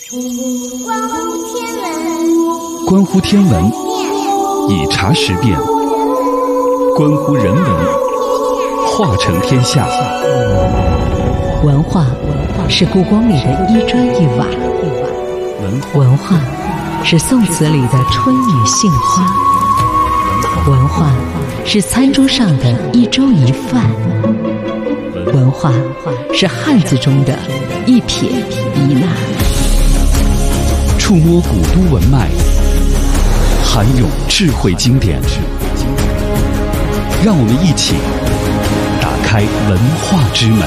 关乎天文，以察时变；关乎人文，化成天下。 文化是故宫里的一砖一瓦，文化是宋词里的春雨杏花，文化是餐桌上的一粥一饭，文化是汉字中的一撇一捺。 触摸古都文脉，涵涌智慧经典，让我们一起打开文化之门。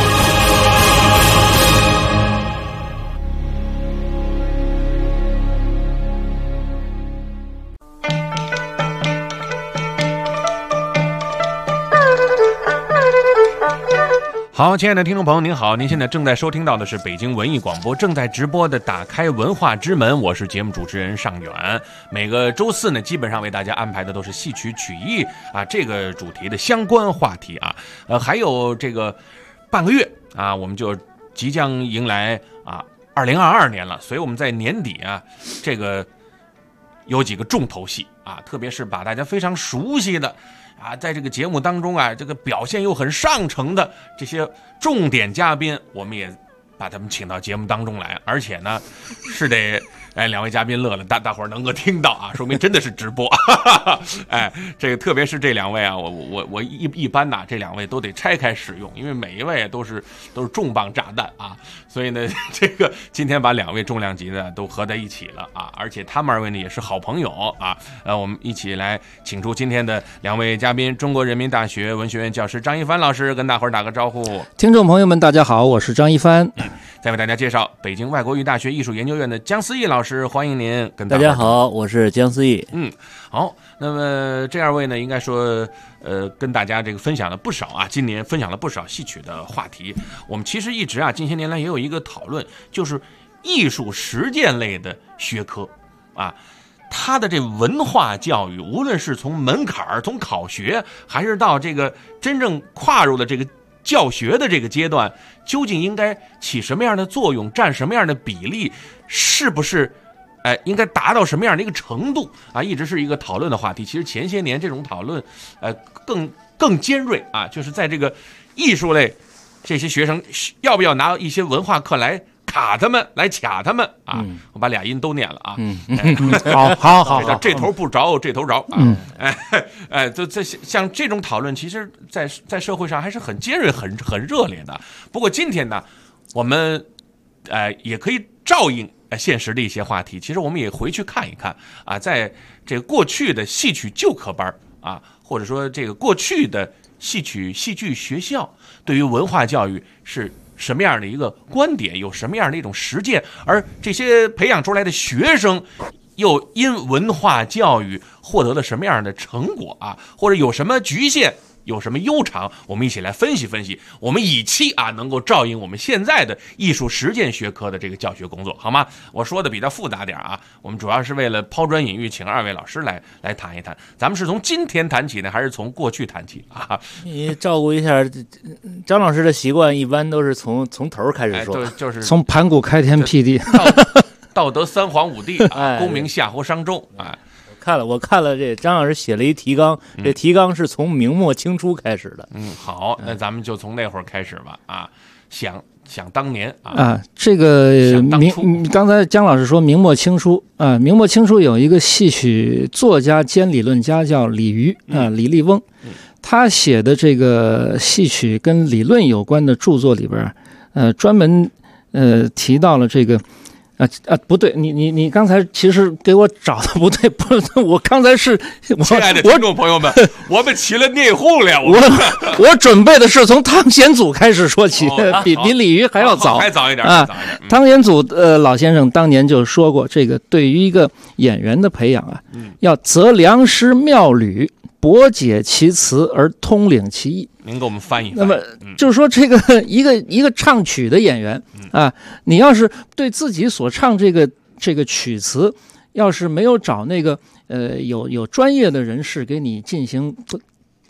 好，亲爱的听众朋友您好，您现在正在收听到的是北京文艺广播正在直播的打开文化之门，我是节目主持人尚远。每个周四呢，基本上为大家安排的都是戏曲曲艺啊这个主题的相关话题啊。还有这个半个月啊，我们就即将迎来啊2022年了，所以我们在年底啊，这个有几个重头戏啊，特别是把大家非常熟悉的啊，在这个节目当中啊，这个表现又很上乘的这些重点嘉宾，我们也把他们请到节目当中来，而且呢，是得两位嘉宾乐了，大伙儿能够听到啊，说明真的是直播。哎，这个特别是这两位啊，我一般呐，这两位都得拆开使用，因为每一位都是重磅炸弹啊，所以呢，这个今天把两位重量级的都合在一起了啊，而且他们二位呢也是好朋友啊，我们一起来请出今天的两位嘉宾，中国人民大学文学院教师张一帆老师，跟大伙儿打个招呼。 听众朋友们，大家好，我是张一帆。 再为大家介绍北京外国语大学艺术研究院的姜思义老师，欢迎您跟大家好，我是姜思义。 好，那么这二位呢，应该说跟大家这个分享了不少啊，今年分享了不少戏曲的话题。我们其实一直啊，近些年来也有一个讨论，就是艺术实践类的学科啊，它的这文化教育，无论是从门槛从考学，还是到这个真正跨入了这个教学的这个阶段，究竟应该起什么样的作用，占什么样的比例，是不是应该达到什么样的一个程度啊，一直是一个讨论的话题。其实前些年这种讨论更尖锐啊，就是在这个艺术类这些学生要不要拿一些文化课来卡他们，来卡他们啊！我把俩音都念了啊！好，这头不着，这头着啊！就像这种讨论，其实在社会上还是很尖锐、很热烈的。不过今天呢，我们也可以照应现实的一些话题。其实我们也回去看一看啊，在这个过去的戏曲旧课班啊，或者说这个过去的戏剧学校，对于文化教育是什么样的一个观点，有什么样的一种实践，而这些培养出来的学生又因文化教育获得了什么样的成果啊，或者有什么局限，有什么悠长，我们一起来分析分析，我们以期啊能够照应我们现在的艺术实践学科的这个教学工作，好吗？我说的比较复杂点啊，我们主要是为了抛砖引玉，请二位老师来谈一谈。咱们是从今天谈起呢，还是从过去谈起啊？ 你照顾一下张老师的习惯，一般都是从头开始说， 就是从盘古开天辟地， 道德三皇五帝啊，功名夏侯商周啊。 我看了这张老师写了一提纲，这提纲是从明末清初开始的。 好，那咱们就从那会儿开始吧啊，想当年啊， 这个刚才姜老师说明末清初啊，明末清初有一个戏曲作家兼理论家叫李渔啊，李立翁，他写的这个戏曲跟理论有关的著作里边，专门提到了这个。不对，你刚才其实给我找的不对，不是我刚才是亲爱的听众朋友们，我们起了内讧了。 我准备的是从汤显祖开始说起，比李渔还要早， 还早一点啊。汤显祖老先生当年就说过，这个对于一个演员的培养啊，要择良师妙侣，博解其词而通领其意。 您给我们翻译。 那么就是说，这个一个唱曲的演员啊，你要是对自己所唱这个曲词，要是没有找那个有专业的人士给你进行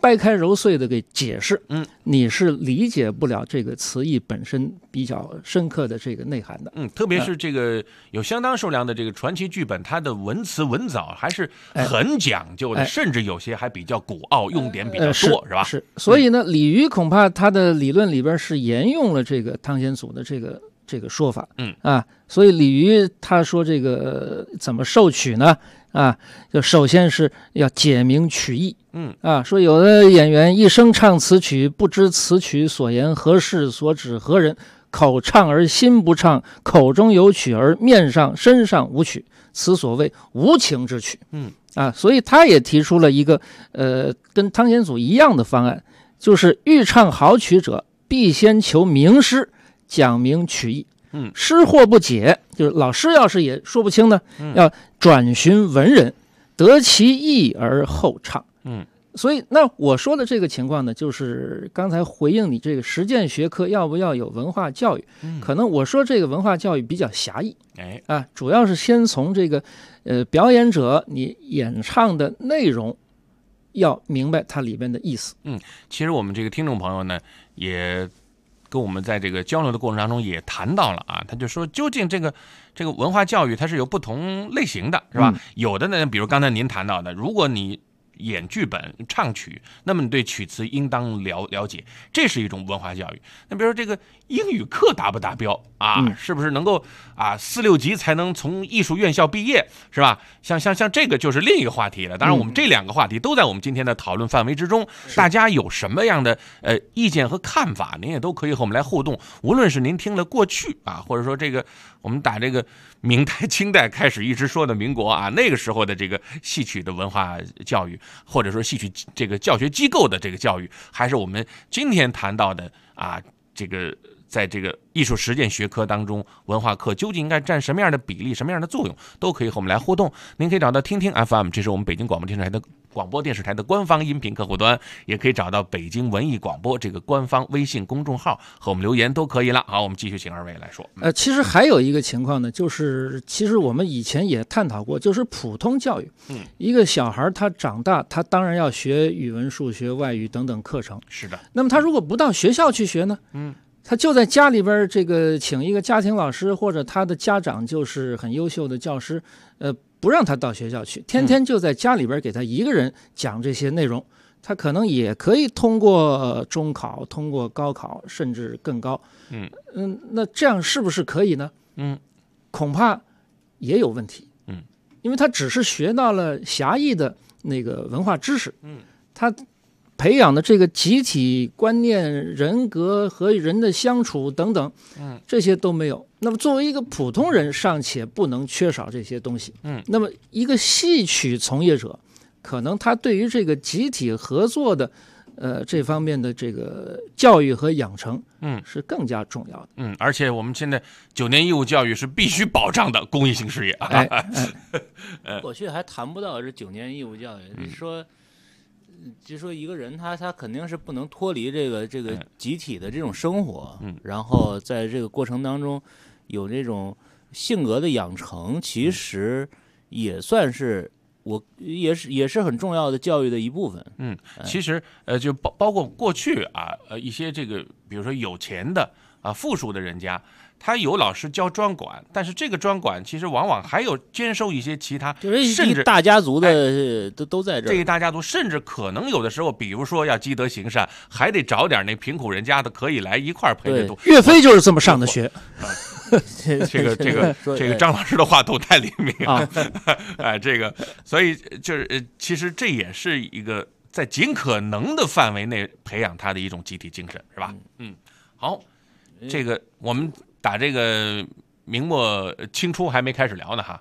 掰开揉碎的给解释，你是理解不了这个词义本身比较深刻的这个内涵的。 特别是这个有相当数量的这个传奇剧本，它的文词文藻还是很讲究的，甚至有些还比较古奥，用典比较多，是吧？ 是。所以呢，李渔恐怕他的理论里边是沿用了这个汤显祖的这个说法，所以李渔他说这个怎么受取呢？就首先是要解明曲意，说有的演员一生唱词曲，不知词曲所言何事，所指何人，口唱而心不唱，口中有曲而面上身上无曲，此所谓无情之曲。所以他也提出了一个跟汤显祖一样的方案，就是欲唱好曲者，必先求名师，讲明曲意。师或不解，就是老师要是也说不清呢，要转询文人，得其意而后唱。所以那我说的这个情况呢，就是刚才回应你这个实践学科要不要有文化教育，可能我说这个文化教育比较狭义，主要是先从这个表演者你演唱的内容要明白它里边的意思。 其实我们这个听众朋友呢，也跟我们在这个交流的过程当中也谈到了他就说究竟这个文化教育它是有不同类型的，是吧？有的呢，比如刚才您谈到的，如果你演剧本唱曲，那么你对曲词应当了解，这是一种文化教育。那比如说这个英语课达不达标是不是能够4、6级才能从艺术院校毕业，是吧？像这个就是另一个话题了。当然我们这两个话题都在我们今天的讨论范围之中，大家有什么样的意见和看法，您也都可以和我们来互动。无论是您听了过去或者说这个我们打这个明代清代开始一直说的民国那个时候的这个戏曲的文化教育，或者说戏曲这个教学机构的这个教育，还是我们今天谈到的这个在这个艺术实践学科当中，文化课究竟应该占什么样的比例，什么样的作用，都可以和我们来互动。您可以找到听听 FM， 这是我们北京广播电视台的官方音频客户端，也可以找到北京文艺广播这个官方微信公众号和我们留言都可以了。好，我们继续请二位来说。 其实还有一个情况呢，就是其实我们以前也探讨过，就是普通教育。一个小孩他长大，他当然要学语文、数学、外语等等课程。 是的。 那么他如果不到学校去学呢？他就在家里边这个请一个家庭老师，或者他的家长就是很优秀的教师，不让他到学校去，天天就在家里边给他一个人讲这些内容，他可能也可以通过中考，通过高考，甚至更高。那这样是不是可以呢？恐怕也有问题。因为他只是学到了狭义的那个文化知识，他培养的这个集体观念、人格和人的相处等等，这些都没有。那么作为一个普通人，尚且不能缺少这些东西。那么一个戏曲从业者，可能他对于这个集体合作的这方面的这个教育和养成，是更加重要的。 而且我们现在9年义务教育是必须保障的公益性事业。 过去还谈不到这9年义务教育，就说一个人他肯定是不能脱离这个集体的这种生活，然后在这个过程当中有这种性格的养成，其实也算是也是很重要的教育的一部分。 其实就包括过去一些这个比如说有钱的富庶的人家，他有老师教专管，但是这个专管其实往往还有兼收一些其他，甚至大家族的都在这儿。 这一大家族甚至可能有的时候，比如说要积德行善，还得找点那贫苦人家的可以来一块陪着读。 岳飞就是这么上的学。 这个张老师的话都太灵敏了这个所以就是其实这也是一个在尽可能的范围内培养他的一种集体精神，是吧？好，这个我们打这个明末清初还没开始聊呢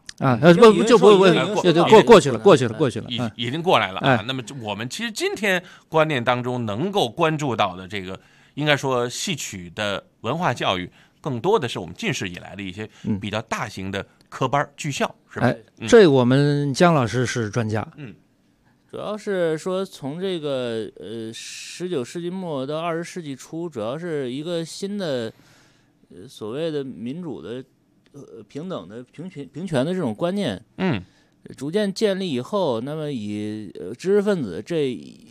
过去了， 已经过来了那么我们其实今天观念当中能够关注到的这个，应该说戏曲的文化教育，更多的是我们近世以来的一些比较大型的科班剧校，是吧？ 这我们姜老师是专家。 主要是说从这个19世纪末到20世纪初，主要是一个新的所谓的民主的平等的平权的这种观念，逐渐建立以后，那么以知识分子这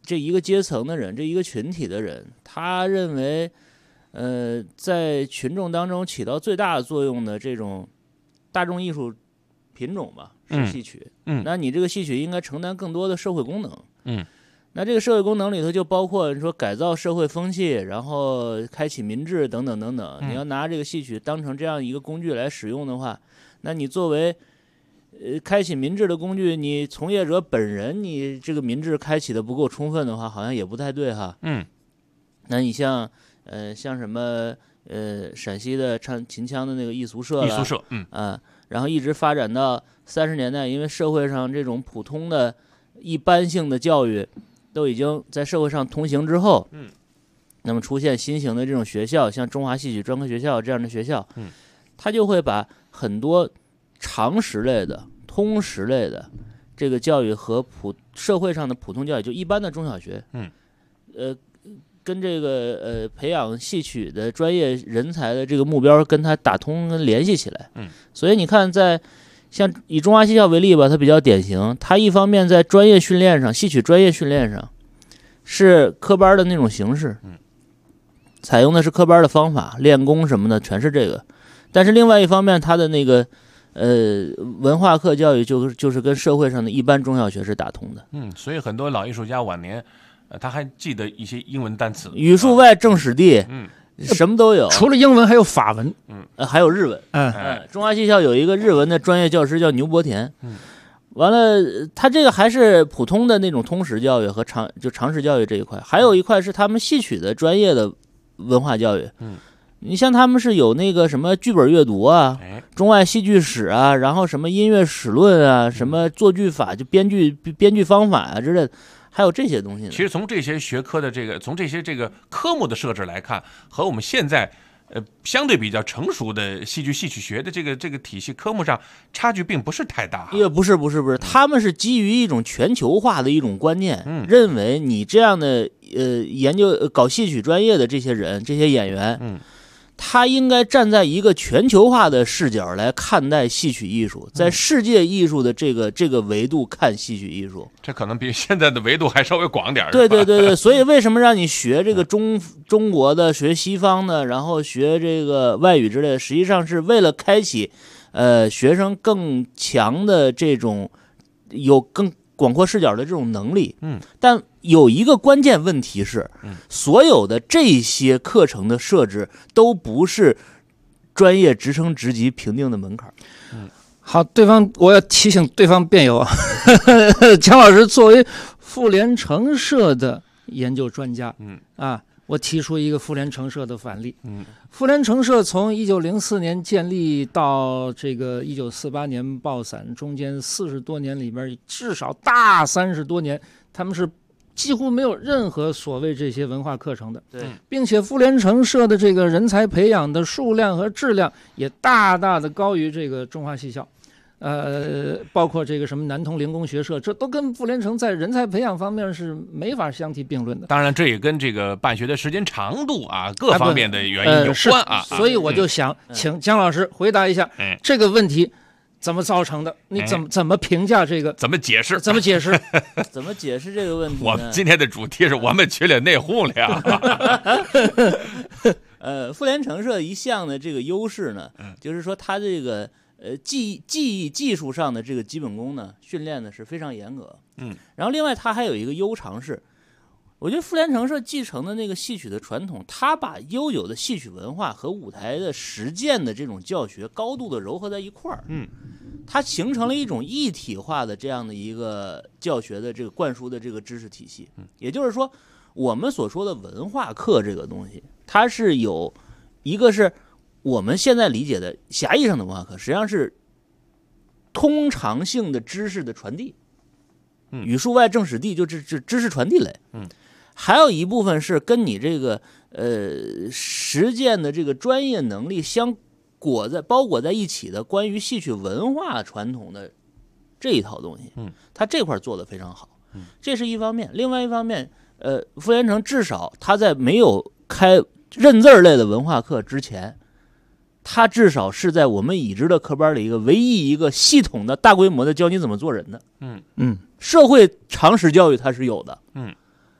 这一个阶层的人，这一个群体的人，他认为，在群众当中起到最大的作用的这种大众艺术品种吧，是戏曲。那你这个戏曲应该承担更多的社会功能。那这个社会功能里头就包括你说改造社会风气，然后开启民智等等等等。你要拿这个戏曲当成这样一个工具来使用的话，那你作为开启民智的工具，你从业者本人你这个民智开启的不够充分的话，好像也不太对哈。那你像什么陕西的唱秦腔的那个艺俗社然后一直发展到30年代，因为社会上这种普通的一般性的教育都已经在社会上通行之后，那么出现新型的这种学校，像中华戏曲专科学校这样的学校，它就会把很多常识类的、通识类的这个教育和社会上的普通教育，就一般的中小学，跟这个培养戏曲的专业人才的这个目标跟它打通跟联系起来。所以你看像以中华戏校为例吧，它比较典型。它一方面在专业训练上，戏曲专业训练上是科班的那种形式，采用的是科班的方法，练功什么的全是这个。但是另外一方面，它的那个文化课教育就是跟社会上的一般中小学是打通的。 所以很多老艺术家晚年，他还记得一些英文单词， 语数外政史地。什么都有， 除了英文还有法文， 还有日文。中华戏校有一个日文的专业教师叫牛伯田。完了，他这个还是普通的那种通识教育和常识教育这一块，还有一块是他们戏曲的专业的文化教育。你像他们是有那个什么剧本阅读啊，中外戏剧史啊，然后什么音乐史论啊，什么作剧法就编剧方法啊之类的。还有这些东西呢。 其实从这些学科的从这些科目的设置来看，和我们现在相对比较成熟的戏曲学的这个体系科目上差距并不是太大。 也不是，他们是基于一种全球化的一种观念，认为你这样的研究搞戏曲专业的这些人这些演员，他应该站在一个全球化的视角来看待戏曲艺术，在世界艺术的这个维度看戏曲艺术， 这可能比现在的维度还稍微广点。 对，所以为什么让你学这个中国的，学西方的，然后学这个外语之类的，实际上是为了开启学生更强的这种有更广阔视角的这种能力。但有一个关键问题是，所有的这些课程的设置都不是专业职称职级评定的门槛。 好，我要提醒对方辩友，姜老师作为妇联成社的研究专家，我提出一个妇联成社的反例。妇联成社从1904年建立到这个1948年爆散，中间40多年里边，至少大30多年，他们是几乎没有任何所谓这些文化课程的。 对， 并且妇联成社的这个人才培养的数量和质量也大大的高于这个中华戏校。包括这个什么南通灵工学社，这都跟妇联成在人才培养方面是没法相提并论的。 当然，这也跟这个办学的时间长度各方面的原因有关啊。 所以我就想请姜老师回答一下这个问题怎么造成的？你怎么评价这个？ 怎么解释？ 怎么解释？ 怎么解释这个问题呢？ 我们今天的主题是我们群里内讧了。 妇联成社一项的这个优势呢，就是说它这个技术上的这个基本功呢，训练的是非常严格。然后另外它还有一个优长是，我觉得妇联成社继承的那个戏曲的传统，它把悠久的戏曲文化和舞台的实践的这种教学高度的糅合在一块儿。它形成了一种一体化的这样的一个教学的这个灌输的这个知识体系。也就是说，我们所说的文化课这个东西，它是有一个是我们现在理解的狭义上的文化课，实际上是通常性的知识的传递，语数外政史地就是知识传递类。还有一部分是跟你这个实践的这个专业能力包裹在一起的关于戏曲文化传统的这一套东西。他这块做得非常好。这是一方面。另外一方面，傅连成至少他在没有开认字类的文化课之前，他至少是在我们已知的科班里唯一一个系统的大规模的教你怎么做人的。社会常识教育它是有的。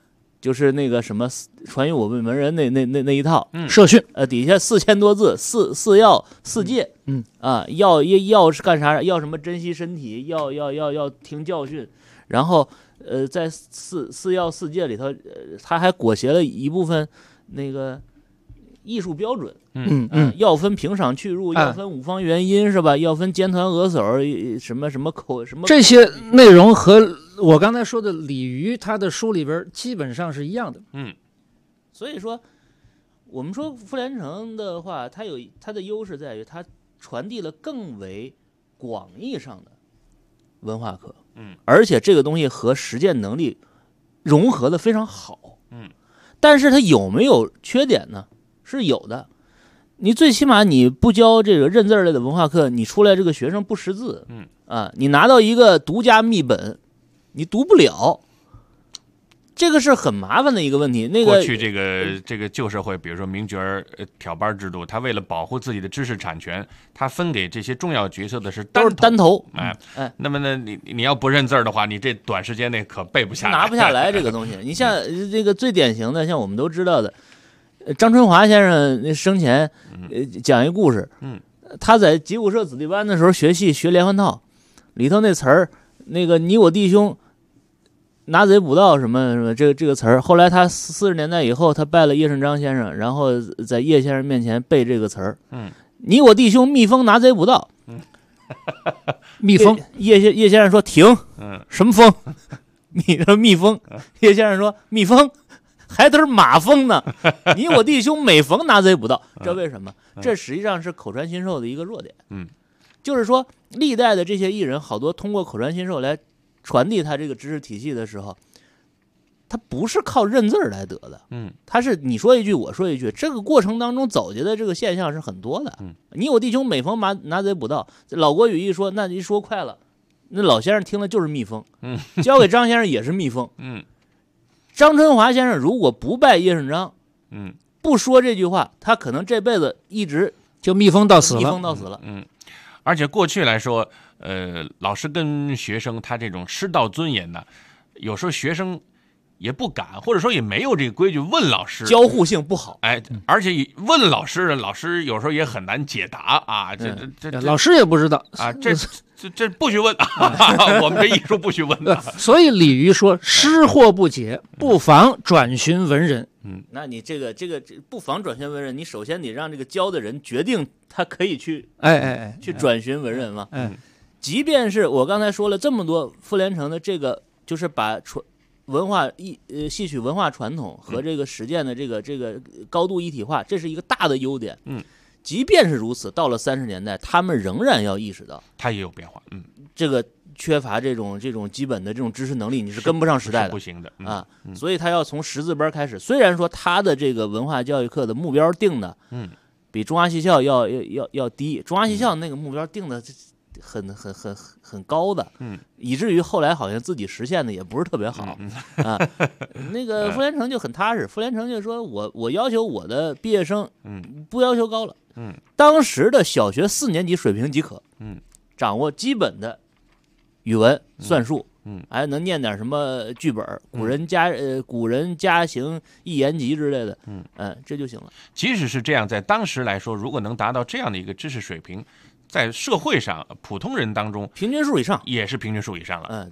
就是那个什么传于我们文人那一套社训， 底下4000多字，四要4戒，要是干啥？要什么珍惜身体，要听教训，然后在四要4戒里头，他还裹挟了一部分那个艺术标准，要分平赏去入，要分五方原因，是吧？要分尖团额叟，什么口什么这些内容和我刚才说的李渔他的书里边基本上是一样的。 所以说，我们说傅连城的话，它有它的优势在于它传递了更为广义上的文化课，而且这个东西和实践能力融合的非常好，但是它有没有缺点呢？是有的。你最起码你不教这个认字类的文化课，你出来这个学生不识字，你拿到一个独家秘本，你读不了，这个是很麻烦的一个问题。那个过去这个旧社会，比如说名角挑班制度，他为了保护自己的知识产权，他分给这些重要角色的是单头。那么呢，你要不认字的话，你这短时间内可背不下来， 拿不下来这个东西。你像这个最典型的，像我们都知道的。张春华先生那生前讲一故事，他在吉普社子弟班的时候学连环套，里头那词儿，那个你我弟兄拿贼捕盗什么这个词儿，后来他40年代以后，他拜了叶圣章先生，然后在叶先生面前背这个词儿，你我弟兄蜜蜂拿贼捕盗， 蜜蜂， 叶先生说停，什么蜂？你说蜜蜂，叶先生说蜜蜂。还都是马蜂呢，你我弟兄每逢拿贼捕盗，这为什么？这实际上是口传心授的一个弱点。就是说历代的这些艺人，好多通过口传心授来传递他这个知识体系的时候，他不是靠认字来得的。他是你说一句我说一句，这个过程当中走进的这个现象是很多的。你我弟兄每逢拿贼捕盗，老国语一说，那一说快了，那老先生听了就是蜜蜂，交给张先生也是蜜蜂。张春华先生如果不拜叶圣章，不说这句话，他可能这辈子一直就蜜蜂到死了。 而且过去来说，老师跟学生他这种师道尊严呢，有时候学生也不敢，或者说也没有这个规矩问老师， 交互性不好。 而且问老师，老师有时候也很难解答啊。这老师也不知道啊，这不许问，我们这艺术不许问的。 所以李渔说：“师惑不解，不妨转寻文人。” 那你这个不妨转寻文人，你首先得让这个教的人决定他可以去去转寻文人嘛。即便是我刚才说了这么多，傅连城的这个就是把文化戏曲文化传统和这个实践的这个高度一体化，这是一个大的优点。即便是如此，到了30年代，他们仍然要意识到， 它也有变化。 这个缺乏这种基本的这种知识能力，你是跟不上时代的， 不行的所以他要从识字班开始。虽然说他的这个文化教育课的目标定的，比中华戏校要低，中华戏校那个目标定的很高的，以至于后来好像自己实现的也不是特别好那个傅连城就很踏实，傅连城就说我要求我的毕业生，不要求高了，当时的小学4年级水平即可，掌握基本的语文、算术，还能念点什么剧本，古人家行一言集之类的，这就行了。 即使是这样，在当时来说，如果能达到这样的一个知识水平，在社会上普通人当中平均数以上， 也是平均数以上了。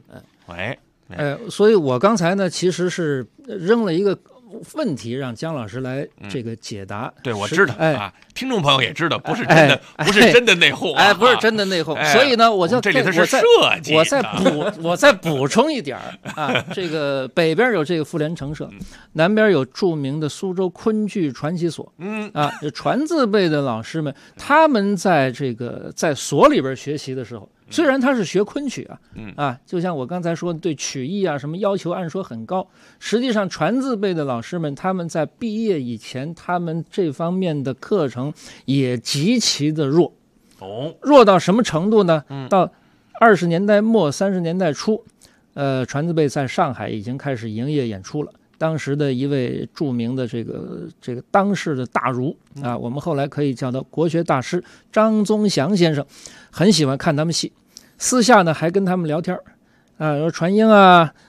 所以我刚才呢其实是扔了一个问题让姜老师来这个解答。 对，我知道听众朋友也知道，不是真的，不是真的内讧不是真的内讧。所以呢，我就这里头是设计， 我再补充一点这个北边有这个傅连城社，南边有著名的苏州昆剧传习所，传字辈的老师们，他们在所里边学习的时候，虽然他是学昆曲就像我刚才说对曲艺什么要求按说很高，实际上传字辈的老师们，他们在毕业以前，他们这方面的课程也极其的弱，弱到什么程度呢？到20年代末30年代初，传字辈在上海已经开始营业演出了。当时的一位著名的这个当世的大儒我们后来可以叫他国学大师张宗祥先生，很喜欢看他们戏，私下呢还跟他们聊天说传英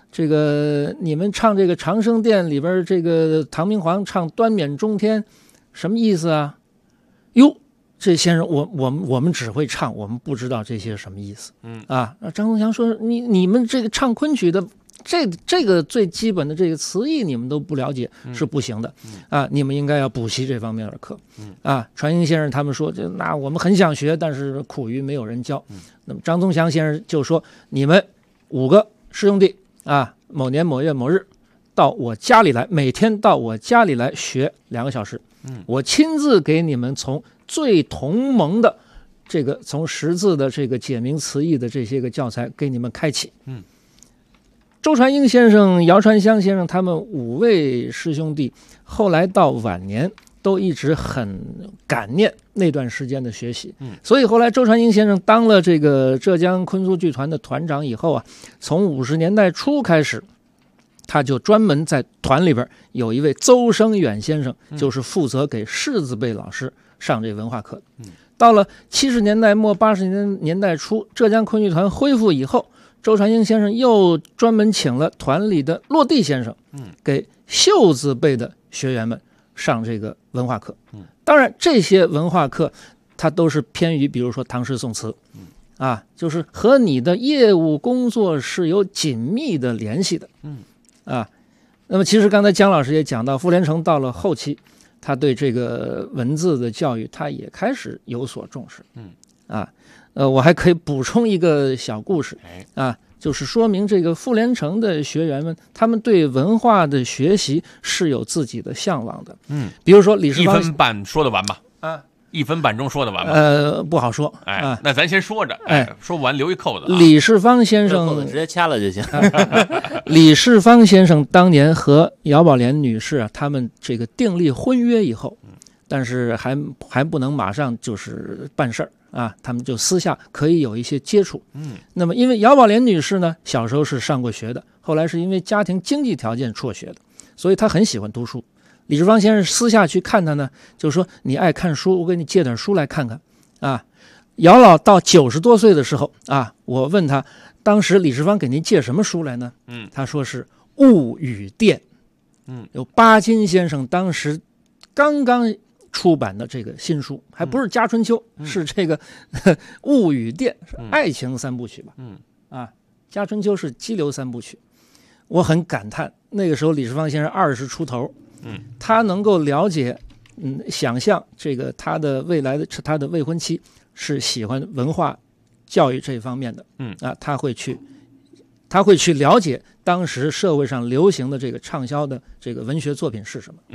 这个你们唱这个长生殿里边这个唐明皇唱端冕中天，什么意思啊？哟，这先生，我们只会唱，我们不知道这些什么意思。张宗祥说你们这个唱昆曲的。这个最基本的这个词义你们都不了解是不行的你们应该要补习这方面的课传英先生他们说那我们很想学，但是苦于没有人教。那么张宗祥先生就说你们5个师兄弟某年某月某日到我家里来，每天到我家里来学2个小时，我亲自给你们从最同盟的这个从识字的这个解明词义的这些个教材给你们开启。周传英先生、姚传香先生他们5位师兄弟后来到晚年都一直很感念那段时间的学习，所以后来周传英先生当了这个浙江昆苏剧团的团长以后从50年代初开始，他就专门在团里边有一位邹生远先生，就是负责给士字辈老师上这文化课。到了70年代末80年代初，浙江昆剧团恢复以后，周传英先生又专门请了团里的落地先生，给秀字辈的学员们上这个文化课。当然这些文化课它都是偏于比如说唐诗宋词就是和你的业务工作是有紧密的联系的。那么其实刚才姜老师也讲到，傅连城到了后期他对这个文字的教育他也开始有所重视。我还可以补充一个小故事就是说明这个傅连城的学员们他们对文化的学习是有自己的向往的。比如说李世芳， 1分半说得完吗？1分半钟说得完吗？ 不好说。 那咱先说着，说完留一扣子。 李世芳先生直接掐了就行。 李世芳先生当年和姚宝莲女士他们这个订立婚约以后，但是还不能马上就是办事儿他们就私下可以有一些接触。那么因为姚宝莲女士呢小时候是上过学的，后来是因为家庭经济条件辍学的，所以她很喜欢读书。李世芳先生私下去看她呢，就说你爱看书，我给你借点书来看看姚老到90多岁的时候我问他当时李世芳给您借什么书来呢？他说是《物语殿》。有巴金先生当时刚刚出版的这个新书，还不是《家春秋》，是这个《物语殿》，是爱情3部曲吧？《家春秋》是激流3部曲。我很感叹，那个时候李世芳先生20出头，他能够了解，想象这个他的未来的他的未婚妻是喜欢文化教育这方面的，他会去了解当时社会上流行的这个畅销的这个文学作品是什么。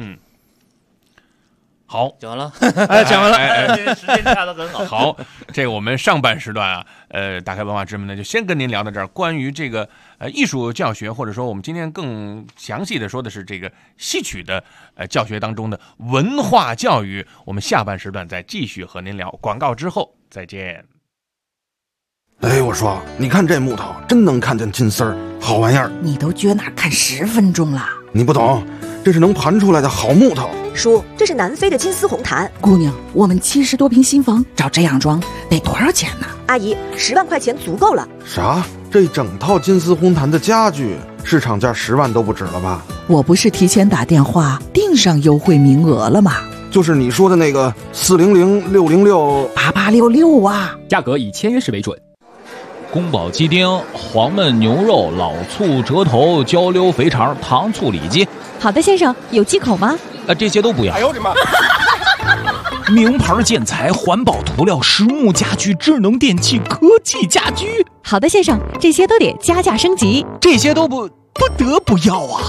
好， 讲完了， 讲完了， 时间掐得很好。 好，这个我们上半时段打开文化之门呢，就先跟您聊到这儿。关于这个艺术教学，或者说我们今天更详细的说的是这个戏曲的教学当中的文化教育，我们下半时段再继续和您聊。广告之后再见。 我说，你看这木头，真能看见金丝儿，好玩意儿。 你都撅那看10分钟了， 你不懂，这是能盘出来的好木头。 叔，这是南非的金丝红檀。 姑娘，我们70多平新房找这样装得多少钱呢？ 阿姨，10万块钱足够了。 啥？这整套金丝红檀的家具市场价10万都不止了吧？ 我不是提前打电话订上优惠名额了吗？ 就是你说的那个 400-606-8866啊， 价格以签约时为准。 宫保鸡丁、黄焖牛肉、老醋折头、焦溜肥肠、糖醋里脊。 好的，先生，有忌口吗？ 这些都不要。 哎呦我的妈！ 名牌建材、环保涂料、实木家具、智能电器、科技家居。 好的，先生，这些都得加价升级。 这些都不得不要啊！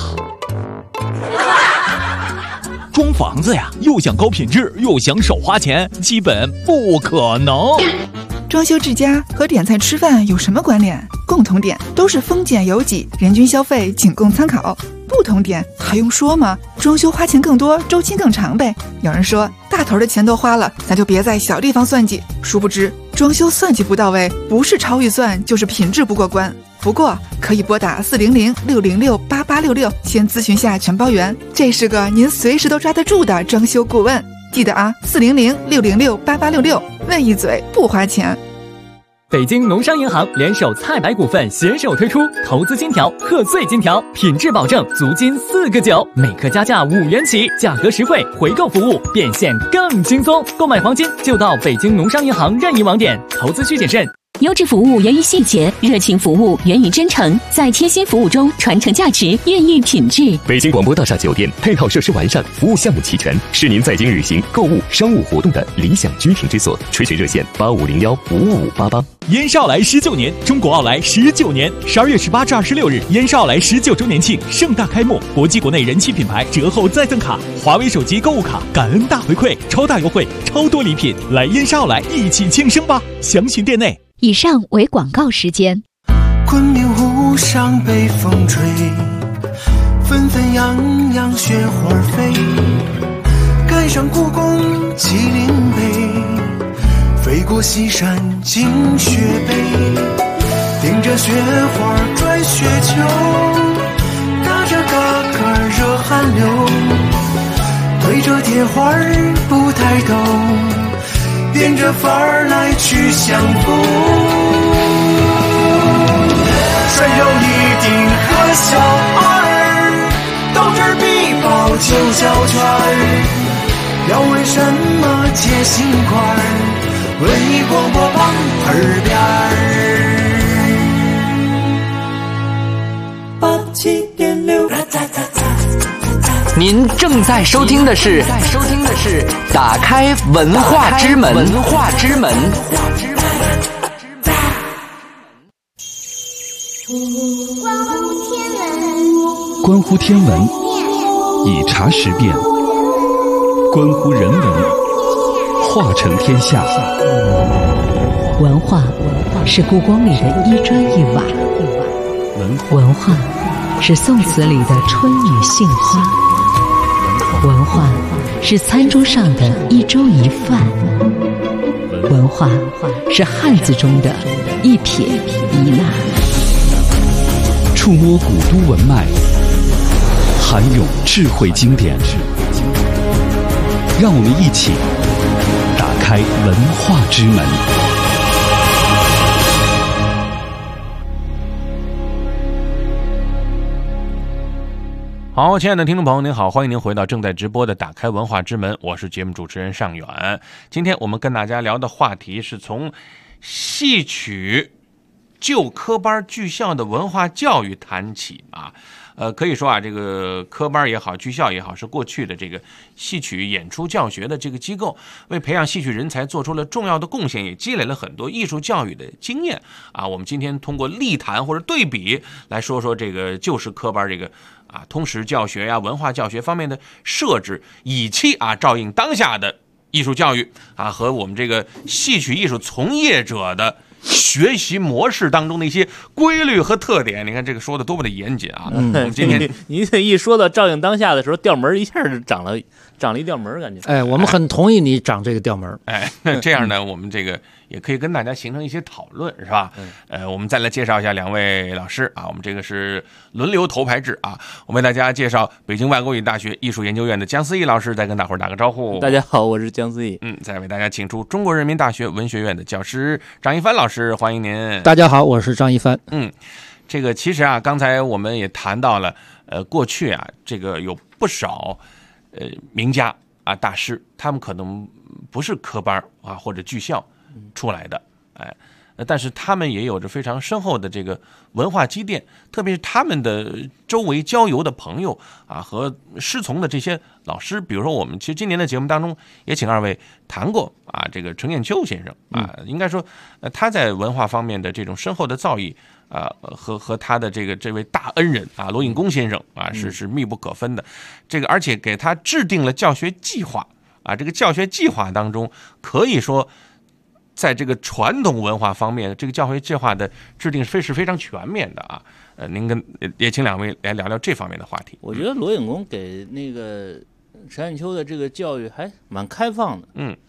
装房子呀，又想高品质，又想少花钱，基本不可能。 装修之家和点菜吃饭有什么关联？共同点都是丰俭由己，人均消费仅供参考。不同点还用说吗？装修花钱更多，周期更长呗。有人说大头的钱都花了，咱就别在小地方算计。殊不知装修算计不到位，不是超预算就是品质不过关。不过可以拨打400-606-8866先咨询下全包圆，这是个您随时都抓得住的装修顾问。记得啊，400-606-8866，问一嘴不花钱。 北京农商银行联手菜百股份携手推出投资金条、贺岁金条，品质保证，足金4个9，每克加价5元起，价格实惠，回购服务变现更轻松。购买黄金就到北京农商银行任意网点，投资需谨慎。 优质服务源于细节，热情服务源于真诚，在贴心服务中传承价值，孕育品质。 北京广播大厦酒店配套设施完善，服务项目齐全，是您在京旅行、购物、商务活动的理想居停之所。垂询热线8501-55588。 燕少来19年，中国奥莱19年，12月18至26日，燕少来19周年庆盛大开幕，国际国内人气品牌折后再赠卡，华为手机购物卡，感恩大回馈，超大优惠，超多礼品，来燕少来一起庆生吧！详询店内。 以上为广告时间。 昆明湖上北风吹，纷纷扬扬雪花飞，赶上故宫麒麟碑，飞过西山进雪北，顶着雪花转雪球，打着嘎嘎热汗流，对着铁花不抬头，变着法儿来去相逢，拴上一顶和小二，斗智必报九角圈。要问什么解心宽，文艺广播旁耳边 87.6。您正在收听的是打开文化之门。 关乎天文，以茶识辨；关乎人文，化成天下。 文化是故宫里的一砖一瓦，文化是宋词里的春雨杏花，文化是餐桌上的一粥一饭，文化是汉字中的一撇一捺。 触摸古都文脉，涵咏智慧经典，让我们一起打开文化之门。 好，亲爱的听众朋友您好，欢迎您回到正在直播的打开文化之门，我是节目主持人尚远。今天我们跟大家聊的话题是从戏曲旧科班剧校的文化教育谈起啊。可以说啊，这个科班也好，剧校也好，是过去的这个戏曲演出教学的这个机构，为培养戏曲人才做出了重要的贡献，也积累了很多艺术教育的经验啊。我们今天通过例谈或者对比来说说这个旧式科班这个通识教学呀、文化教学方面的设置，以期照应当下的艺术教育和我们这个戏曲艺术从业者的学习模式当中的一些规律和特点。你看这个说的多么的严谨啊！我们今天你这一说到照应当下的时候，调门一下就长了一调门，感觉。 哎，我们很同意你长这个调门。 哎，这样呢，我们这个也可以跟大家形成一些讨论，是吧？我们再来介绍一下两位老师啊，我们这个是轮流头牌制啊。我为大家介绍北京外国语大学艺术研究院的姜思义老师，再跟大伙儿打个招呼。 大家好，我是姜思义。 再为大家请出中国人民大学文学院的教师张一帆老师，欢迎您。 大家好，我是张一帆。 这个其实刚才我们也谈到了，过去这个有不少名家大师，他们可能不是科班或者剧校出来的，但是他们也有着非常深厚的这个文化积淀，特别是他们的周围交游的朋友和师从的这些老师，比如说我们其实今年的节目当中也请二位谈过这个程砚秋先生应该说他在文化方面的这种深厚的造诣和他的这位大恩人罗隐公先生是密不可分的。这个而且给他制定了教学计划这个教学计划当中可以说在这个传统文化方面，这个教学计划的制定是非常全面的您也请两位来聊聊这方面的话题。 我觉得罗隐公给那个程砚秋的这个教育还蛮开放的。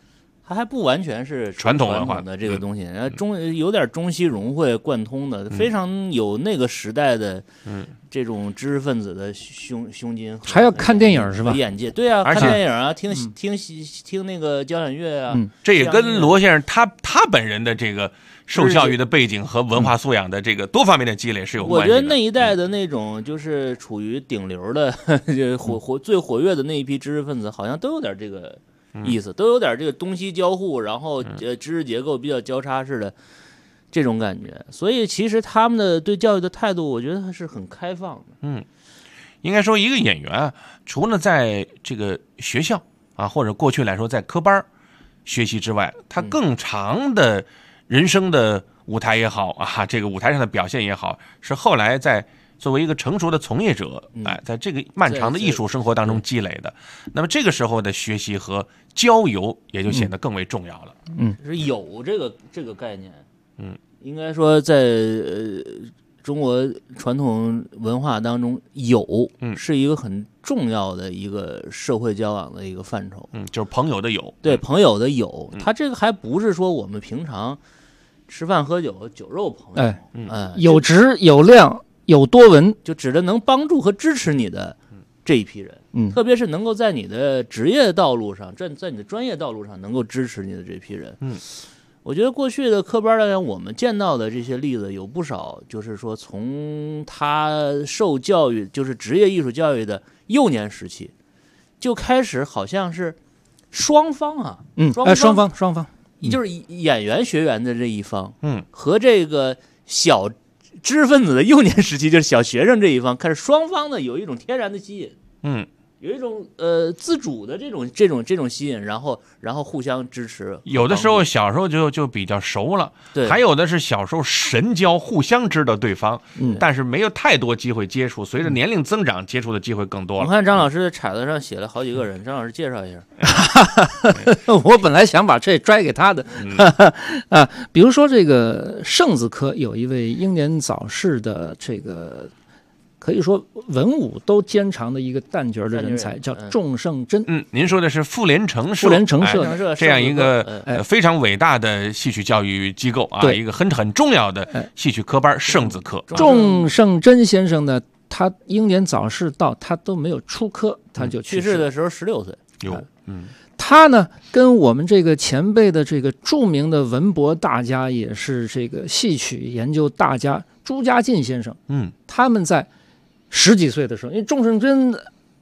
它还不完全是传统文化的这个东西，有点中西融汇贯通的，非常有那个时代的这种知识分子的胸襟， 还要看电影是吧？ 眼界，对啊，看电影啊，听那个交响乐啊， 这也跟罗先生他本人的这个受教育的背景和文化素养的这个多方面的积累是有关系的。 我觉得那一代的那种就是处于顶流的最活跃的那一批知识分子，好像都有点这个意思，都有点这个东西交互，然后知识结构比较交叉式的这种感觉。所以其实他们的对教育的态度，我觉得是很开放的。 应该说一个演员啊，除了在这个学校啊，或者过去来说在科班学习之外，他更长的人生的舞台也好啊，这个舞台上的表现也好，是后来在作为一个成熟的从业者，在这个漫长的艺术生活当中积累的。那么这个时候的学习和交游也就显得更为重要了。 是有这个概念。应该说在中国传统文化当中，友是一个很重要的一个社会交往的一个范畴。 就是朋友的友。 对，朋友的友，他这个还不是说我们平常吃饭喝酒酒肉朋友， 有质有量有多闻， 就指的能帮助和支持你的这一批人，特别是能够在你的职业道路上，在你的专业道路上能够支持你的这批人。我觉得过去的科班来讲，我们见到的这些例子有不少，就是说从他受教育，就是职业艺术教育的幼年时期，就开始好像是双方啊， 双方， 就是演员学员的这一方，和这个小知识分子的幼年时期，就是小学生这一方，开始双方的有一种天然的吸引，有一种自主的这种吸引，然后互相支持。 有的时候小时候就比较熟了，对，还有的是小时候神交，互相知道对方，但是没有太多机会接触。随着年龄增长，接触的机会更多了。 我看张老师的铲子上写了好几个人，张老师介绍一下。 我本来想把这拽给他的比如说这个圣字科有一位英年早逝的这个。可以说文武都兼长的一个旦角的人才，叫仲圣真。 您说的是傅连成社这样一个非常伟大的戏曲教育机构啊，一个很重要的戏曲科班圣字科。 仲圣真先生呢，他英年早逝到他都没有出科，他就去世的时候16岁。 他呢跟我们这个前辈的这个著名的文博大家，也是这个戏曲研究大家朱家进先生，他们在10几岁的时候，因为仲圣真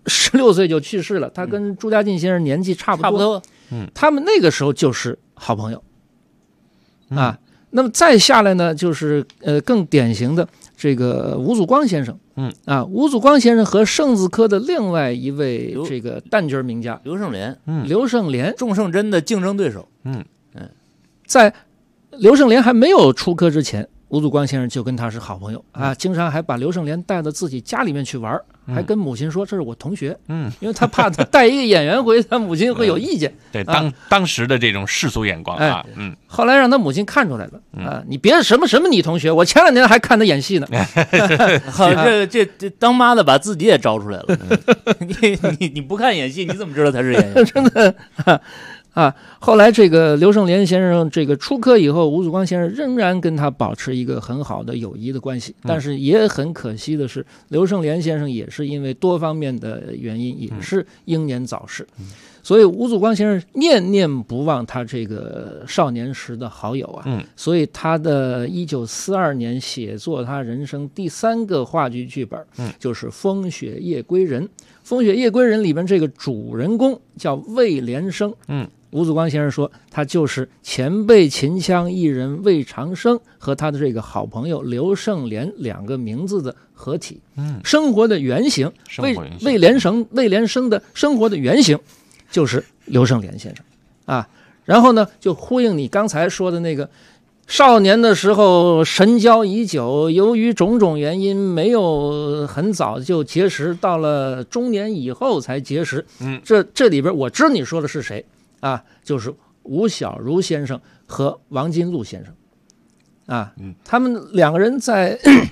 16岁就去世了，他跟朱家进先生年纪差不多，他们那个时候就是好朋友啊。那么再下来呢，就是更典型的这个吴祖光先生，吴祖光先生和圣字科的另外一位这个旦角名家刘胜莲， 刘胜莲， 仲圣真的竞争对手。 在刘胜莲还没有出科之前，吴祖光先生就跟他是好朋友啊，经常还把刘胜莲带到自己家里面去玩，还跟母亲说这是我同学，因为他怕他带一个演员回，他母亲会有意见。 对，当时的这种世俗眼光啊， 后来让他母亲看出来了啊，你别什么你同学，我前2年还看他演戏呢。 这当妈的把自己也招出来了，你不看演戏，你怎么知道他是演员？ 真的后来这个刘胜莲先生这个出科以后，吴祖光先生仍然跟他保持一个很好的友谊的关系，但是也很可惜的是，刘胜莲先生也是因为多方面的原因，也是英年早逝，所以吴祖光先生念念不忘他这个少年时的好友啊，所以他的1942年写作他人生第3个话剧剧本，就是《风雪夜归人》。《风雪夜归人》里边这个主人公叫魏连生，吴祖光先生说他就是前辈秦腔艺人魏长生和他的这个好朋友刘胜莲2个名字的合体，生活的原型，魏连生的生活的原型就是刘胜莲先生啊。然后呢，就呼应你刚才说的那个少年的时候神交已久，由于种种原因没有很早就结识，到了中年以后才结识。这里边我知你说的是谁啊？就是吴小如先生和王金禄先生啊。他们2个人在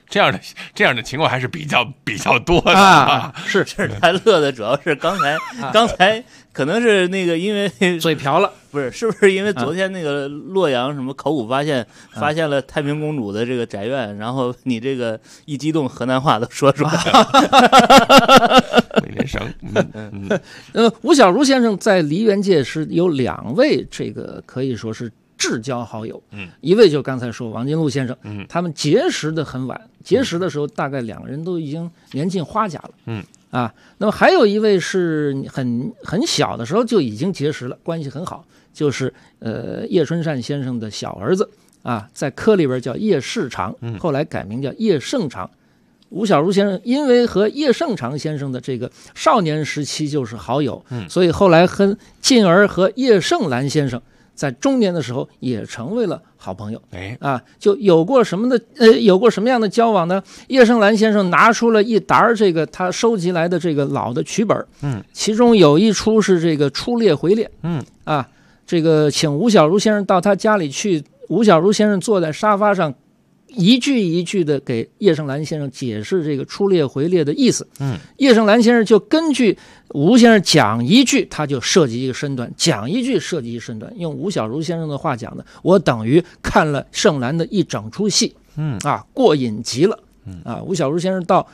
这样的情况还是比较多的啊。是他乐的主要是刚才可能是那个因为嘴瓢了， 是不是因为昨天那个洛阳什么考古发现了太平公主的这个宅院，然后你这个一激动河南话都说出来了。 吴小如先生在梨园界是有2位这个可以说是至交好友，一位就刚才说王金禄先生，他们结识的很晚，结识的时候大概2个人都已经年近花甲了，那么还有一位是很小的时候就已经结识了，关系很好，就是叶春善先生的小儿子在科里边叫叶世长，后来改名叫叶圣长。吴小如先生因为和叶圣长先生的这个少年时期就是好友，所以后来进而和叶圣兰先生在中年的时候也成为了好朋友。就有过什么样的交往呢？叶圣兰先生拿出了一沓这个他收集来的这个老的曲本，其中有一出是这个《出猎回猎》，这个请吴小如先生到他家里去，吴小如先生坐在沙发上，一句一句的给叶圣兰先生解释这个出猎回猎的意思。叶圣兰先生就根据吴先生讲一句，他就设计一个身段，讲一句设计一个身段。用吴小如先生的话讲的，我等于看了圣兰的一整出戏，过瘾极了。吴小如先生到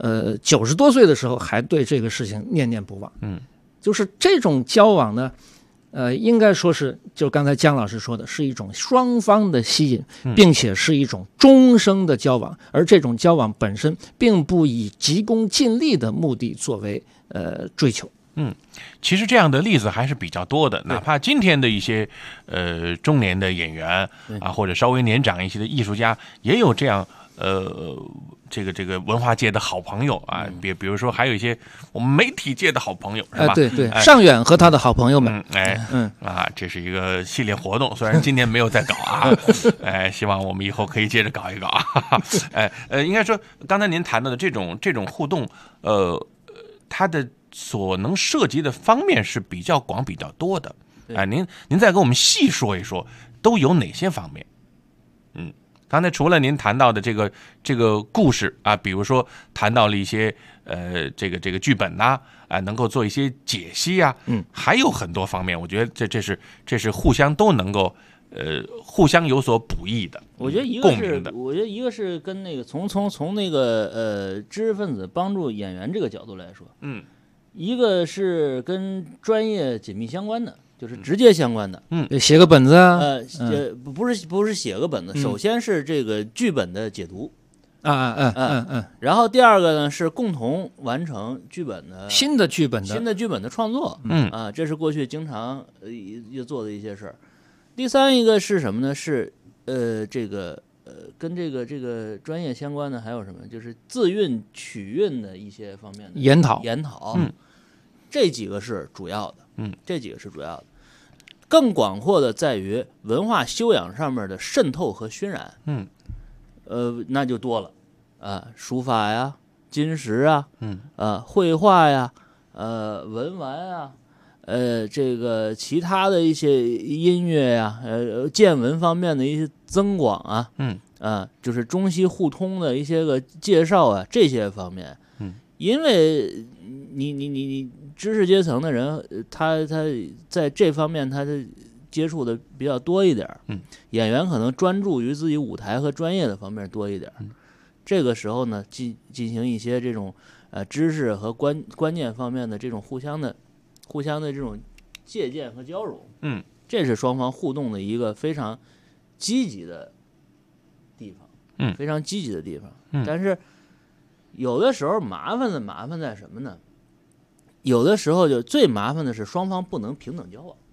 90多岁的时候，还对这个事情念念不忘。就是这种交往呢。应该说是，就刚才姜老师说的，是一种双方的吸引，并且是一种终生的交往，而这种交往本身并不以急功近利的目的作为追求。 其实这样的例子还是比较多的，哪怕今天的一些中年的演员或者稍微年长一些的艺术家，也有这样这个文化界的好朋友比如说还有一些我们媒体界的好朋友，是吧？ 对，尚远和他的好朋友们， 这是一个系列活动，虽然今年没有在搞希望我们以后可以接着搞一搞应该说刚才您谈到的这种互动，它的所能涉及的方面是比较广、比较多的。您再给我们细说一说，都有哪些方面？刚才除了您谈到的这个故事比如说谈到了一些这个剧本能够做一些解析还有很多方面，我觉得这是互相都能够互相有所补益的。 我觉得一个是跟那个从那个知识分子帮助演员这个角度来说，一个是跟专业紧密相关的。就是直接相关的， 写个本子不是写个本子，首先是这个剧本的解读，然后第二个呢是共同完成剧本的新的剧本的创作，这是过去经常做的一些事儿。第三一个是什么呢？是这个跟这个专业相关的还有什么？就是字韵曲韵的一些方面的研讨， 这几个是主要的。这几个是主要的，更广阔的在于文化修养上面的渗透和熏染。那就多了书法呀、金石绘画呀、文玩这个其他的一些音乐呀、见闻方面的一些增广就是中西互通的一些个介绍这些方面。因为你知识阶层的人，他在这方面他的接触的比较多一点，演员可能专注于自己舞台和专业的方面多一点，这个时候呢进行一些这种知识和观念方面的这种互相的这种借鉴和交融，这是双方互动的一个非常积极的地方，非常积极的地方，但是有的时候麻烦在什么呢？有的时候就最麻烦的是双方不能平等交往。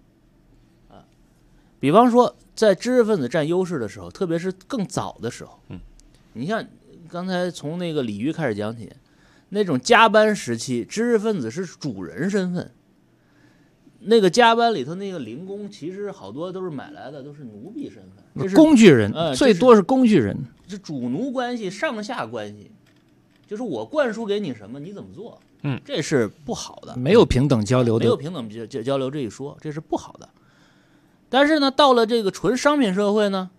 比方说在知识分子占优势的时候，特别是更早的时候，你像刚才从那个鲤鱼开始讲起，那种加班时期，知识分子是主人身份，那个加班里头那个零工，其实好多都是买来的，都是奴婢身份，这是工具人，最多是工具人， 是主奴关系，上下关系，就是我灌输给你什么，你怎么做。这是不好的， 没有平等交流的， 没有平等交流这一说，这是不好的。但是呢，到了这个纯商品社会呢，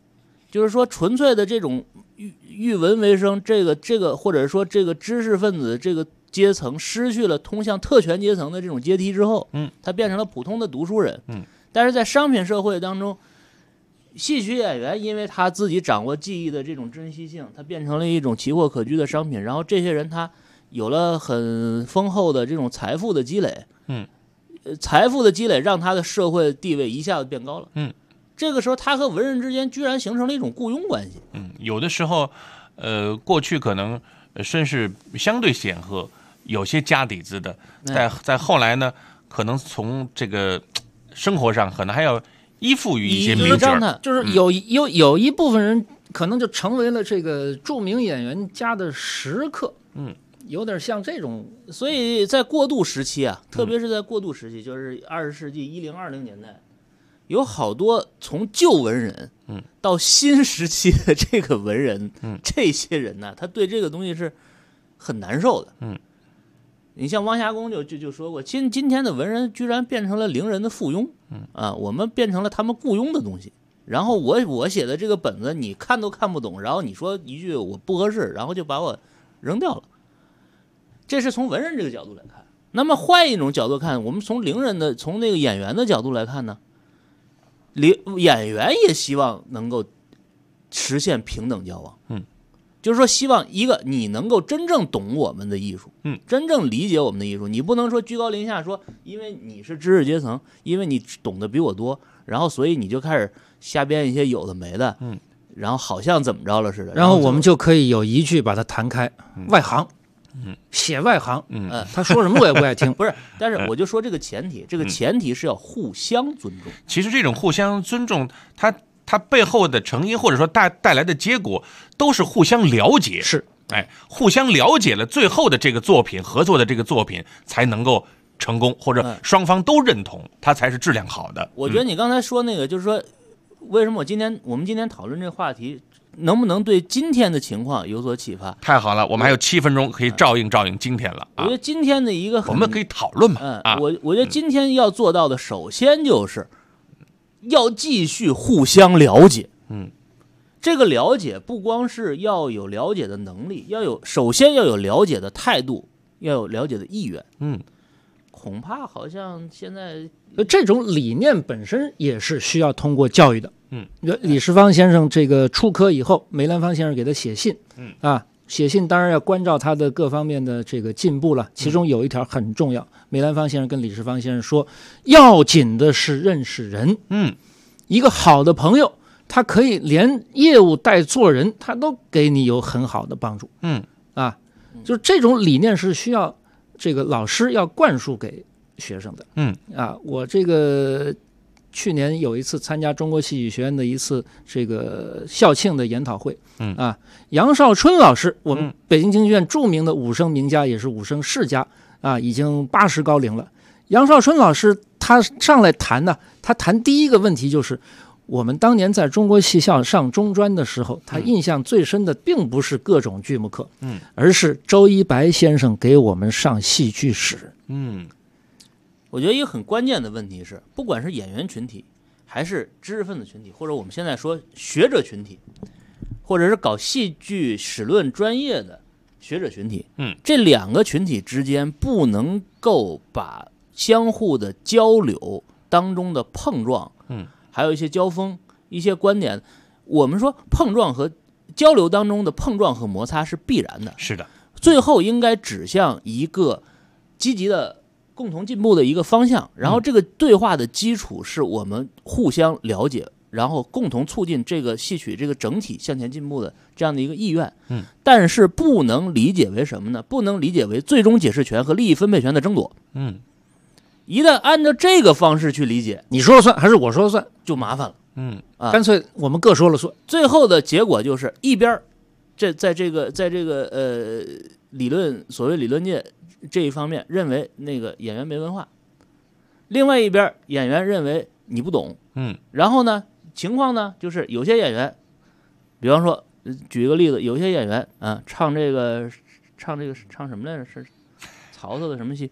就是说纯粹的这种育文为生，这个或者说这个知识分子这个阶层失去了通向特权阶层的这种阶梯之后，他变成了普通的读书人，但是在商品社会当中，戏曲演员因为他自己掌握技艺的这种珍惜性，他变成了一种奇货可居的商品，然后这些人他有了很丰厚的这种财富的积累，财富的积累让他的社会地位一下子变高了，这个时候他和文人之间居然形成了一种雇佣关系， 有的时候，过去可能身世相对显赫，有些家底子的，在后来呢，可能从这个生活上可能还要依附于一些名角， 就是有一部分人可能就成为了这个著名演员家的食客，有点像这种。 所以在过渡时期啊，特别是在过渡时期，就是20世纪10、20年代，有好多从旧文人，到新时期的这个文人，这些人呢，他对这个东西是很难受的，你像汪霞公就说过，今天的文人居然变成了伶人的附庸，我们变成了他们雇佣的东西。然后我写的这个本子你看都看不懂，然后你说一句我不合适，然后就把我扔掉了。这是从文人这个角度来看。那么换一种角度看，我们从伶人的从那个演员的角度来看呢，演员也希望能够实现平等交往，就是说希望一个你能够真正懂我们的艺术，真正理解我们的艺术，你不能说居高临下说因为你是知识阶层，因为你懂得比我多，然后所以你就开始瞎编一些有的没的，然后好像怎么着了似的， 然后我们就可以有一句把它弹开，外行，写外行，他说什么我也不爱听。 不是，但是我就说这个前提，这个前提是要互相尊重。 其实这种互相尊重，它背后的成因或者说带来的结果，都是互相了解。 是， 互相了解了，最后的这个作品，合作的这个作品才能够成功，或者双方都认同，它才是质量好的。 我觉得你刚才说那个，就是说，为什么我们今天讨论这个话题，能不能对今天的情况有所启发？ 太好了，我们还有7分钟可以照应今天了。 我觉得今天的一个我们可以讨论嘛。 我觉得今天要做到的，首先就是要继续互相了解。这个了解不光是要有了解的能力，首先要有了解的态度，要有了解的意愿。恐怕好像现在这种理念本身也是需要通过教育的。李世芳先生这个出科以后，梅兰芳先生给他写信，写信当然要关照他的各方面的这个进步了。其中有一条很重要，梅兰芳先生跟李世芳先生说，要紧的是认识人。一个好的朋友，他可以连业务带做人，他都给你有很好的帮助。就是这种理念是需要这个老师要灌输给学生的。我这个去年有一次参加中国戏曲学院的一次这个校庆的研讨会，杨少春老师，我们北京京剧院著名的武生名家，也是武生世家已经80高龄了。杨少春老师他上来谈呢，他谈第一个问题就是，我们当年在中国戏校上中专的时候，他印象最深的并不是各种剧目课，而是周一白先生给我们上戏剧史。 我觉得一个很关键的问题是，不管是演员群体，还是知识分子群体，或者我们现在说学者群体，或者是搞戏剧史论专业的学者群体，这两个群体之间不能够把相互的交流当中的碰撞，还有一些交锋、一些观点，我们说碰撞和交流当中的碰撞和摩擦是必然的， 是的， 最后应该指向一个积极的共同进步的一个方向，然后这个对话的基础是我们互相了解，然后共同促进这个戏曲这个整体向前进步的这样的一个意愿。但是不能理解为什么呢？不能理解为最终解释权和利益分配权的争夺。一旦按照这个方式去理解， 你说了算还是我说了算， 就麻烦了。 干脆我们各说了算。 最后的结果就是一边在这个理论所谓理论界这一方面认为那个演员没文化，另外一边演员认为你不懂。然后呢，情况呢就是有些演员，比方说举一个例子，有些演员唱什么来着？是曹操的什么戏？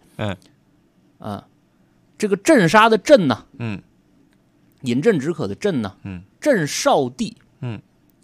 这个镇杀的镇呢，饮鸩止渴的鸩呢，镇少帝，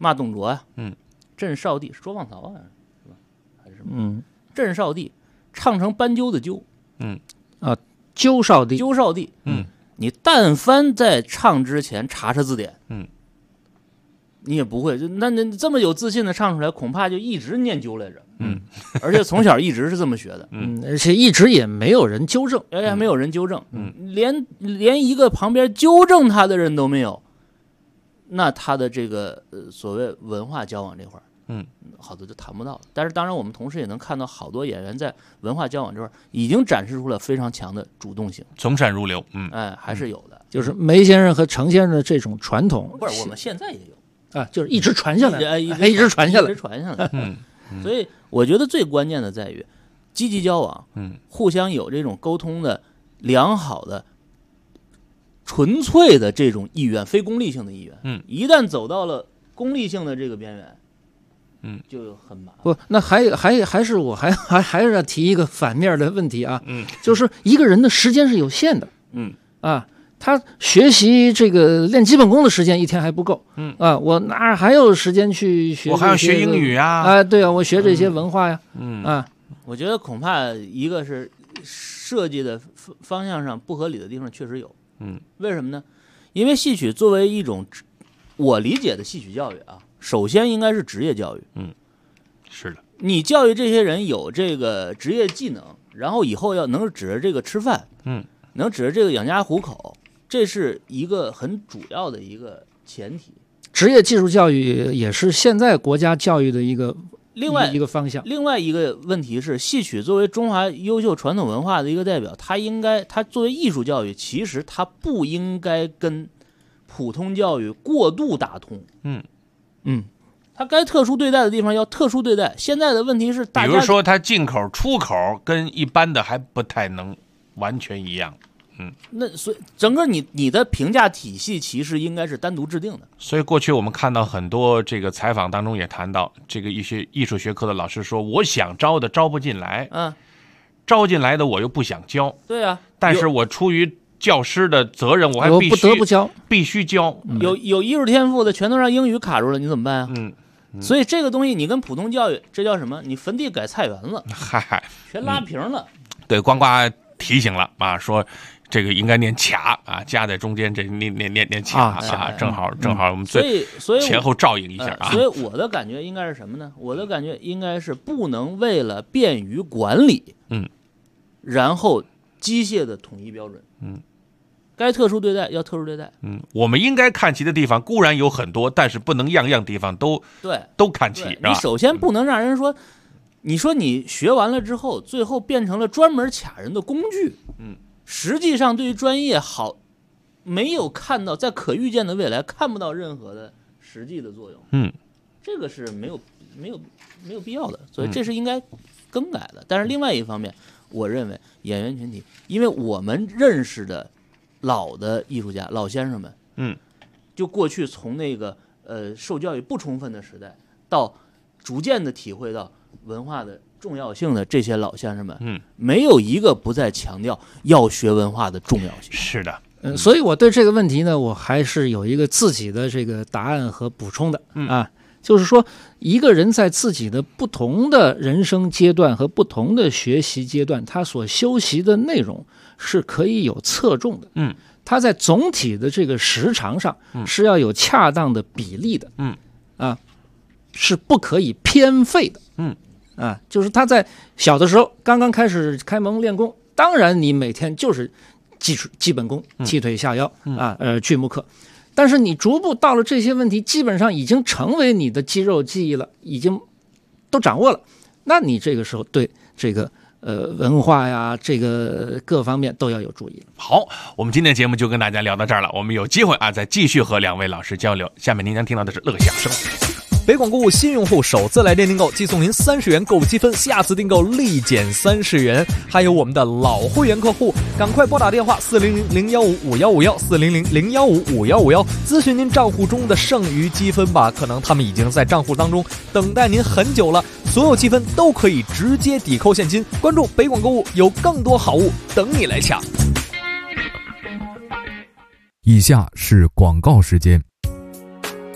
骂董卓呀，镇少帝是卓放曹啊，是吧？还是什么？镇少帝唱成斑鸠的鸠， 鸠少帝， 鸠少帝，你但凡在唱之前查查字典，你也不会，那你这么有自信的唱出来，恐怕就一直念鸠来着，而且从小一直是这么学的， 而且一直也没有人纠正， 没有人纠正，连一个旁边纠正他的人都没有，那他的这个所谓文化交往这块好多就谈不到了。但是当然，我们同时也能看到好多演员在文化交往这块已经展示出了非常强的主动性， 从善如流， 还是有的。 就是梅先生和程先生的这种传统， 不是我们现在也有啊，就是一直传下来， 一直传下来。所以我觉得最关键的在于积极交往，互相有这种沟通的良好的、纯粹的这种意愿，非功利性的意愿。一旦走到了功利性的这个边缘，就很麻烦。 不，那还是我还是要提一个反面的问题啊，就是一个人的时间是有限的，他学习这个练基本功的时间一天还不够，我哪还有时间去学？ 我还要学英语啊！ 对啊，我学这些文化呀， 我觉得恐怕一个是设计的方向上不合理的地方确实有，为什么呢？因为戏曲作为一种我理解的戏曲教育啊，首先应该是职业教育， 是的， 你教育这些人有这个职业技能，然后以后要能指着这个吃饭，能指着这个养家糊口。这是一个很主要的一个前提， 职业技术教育也是现在国家教育的一个方向。 另外一个问题是，戏曲作为中华优秀传统文化的一个代表，它作为艺术教育，其实它不应该跟普通教育过度打通。它该特殊对待的地方要特殊对待。现在的问题是，比如说它进口出口跟一般的还不太能完全一样。 那所以整个你的评价体系其实应该是单独制定的。 所以过去我们看到很多这个采访当中也谈到，这个一些艺术学科的老师说，我想招的招不进来，招进来的我又不想教， 对啊， 但是我出于教师的责任，我还不得不教， 必须教。 有艺术天赋的全都让英语卡住了，你怎么办啊？所以这个东西你跟普通教育，这叫什么？你坟地改菜园了，全拉平了。 对，呱呱提醒了啊，说。这个应该念卡啊，夹在中间，这念卡啊，正好我们所以前后照应一下啊。 所以我的感觉应该是什么呢？我的感觉应该是不能为了便于管理，然后机械的统一标准，该特殊对待要特殊对待， 我们应该看齐的地方固然有很多，但是不能样样地方都看齐。 你首先不能让人说，你说你学完了之后，最后变成了专门卡人的工具，实际上对于专业好没有看到，在可预见的未来看不到任何的实际的作用，这个是没有必要的，所以这是应该更改的。但是另外一方面，我认为演员群体，因为我们认识的老的艺术家老先生们，就过去从那个受教育不充分的时代，到逐渐的体会到文化的重要性的这些老先生们，没有一个不再强调要学文化的重要性。 是的， 所以我对这个问题呢，我还是有一个自己的这个答案和补充的就是说，一个人在自己的不同的人生阶段和不同的学习阶段，他所修习的内容是可以有侧重的，他在总体的这个时长上是要有恰当的比例的，是不可以偏废的，就是他在小的时候刚刚开始开蒙练功，当然你每天就是基本功，踢腿下腰锯木刻，但是你逐步到了这些问题基本上已经成为你的肌肉记忆了，已经都掌握了，那你这个时候对这个文化呀，这个各方面都要有注意。 好，我们今天节目就跟大家聊到这儿了，我们有机会再继续和两位老师交流。下面您将听到的是乐享生活。 北广购物新用户首次来电订购即送您30元购物积分，下次订购立减30元。还有我们的老会员客户，赶快拨打电话400-015-5151 400-015-5151，咨询您账户中的剩余积分吧，可能他们已经在账户当中等待您很久了，所有积分都可以直接抵扣现金。关注北广购物，有更多好物等你来抢。 以下是广告时间。